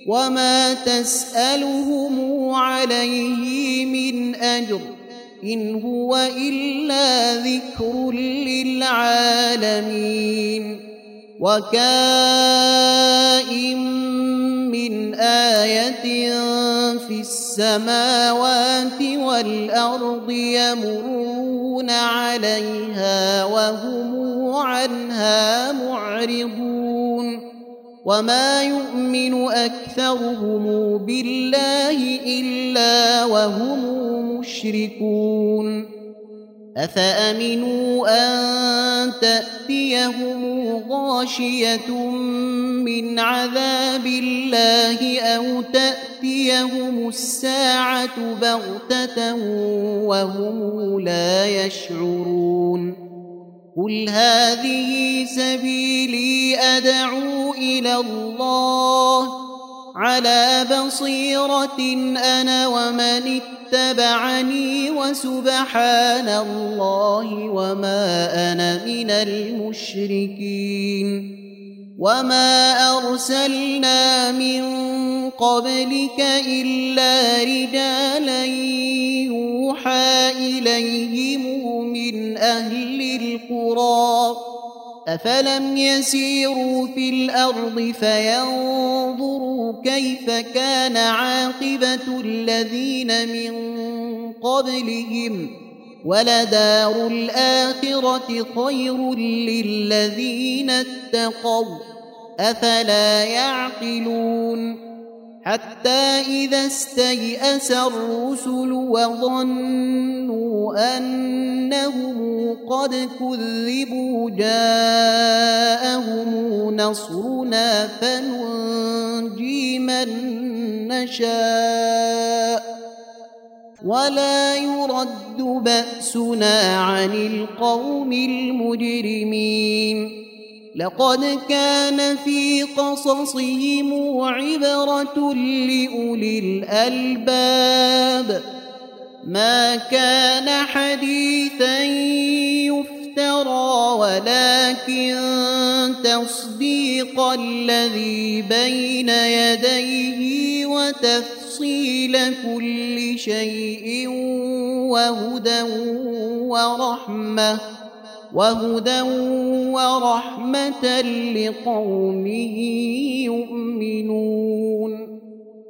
وما تسألهم عليه من أجر إن هو إلا ذكر للعالمين وكائن من آية في السماوات والأرض يمرون عليها وهم عنها معرضون وما يؤمن أكثرهم بالله إلا وهم مشركون أفأمنوا أن تأتيهم غاشية من عذاب الله أو تأتيهم الساعة بغتة وهم لا يشعرون قل هذه سبيلي أدعو إلى الله على بصيرة أنا ومن اتبعني وسبحان الله وما أنا من المشركين وما أرسلنا من قبلك إلا رجالا يوحى إليهم من أهل القرى أفلم يسيروا في الأرض فينظروا كيف كان عاقبة الذين من قبلهم ولدار الآخرة خير للذين اتقوا أفلا يعقلون حتى إذا استيأس الرسل وظنوا أنهم قد كذبوا جاءهم نصرنا فننجي من نشاء ولا يرد بأسنا عن القوم المجرمين لقد كان في قصصهم عبرة لأولي الألباب ما كان حديثا يفترى ولكن تصديق الذي بين يديه وتفصيل كل شيء وهدى ورحمة لقوم يؤمنون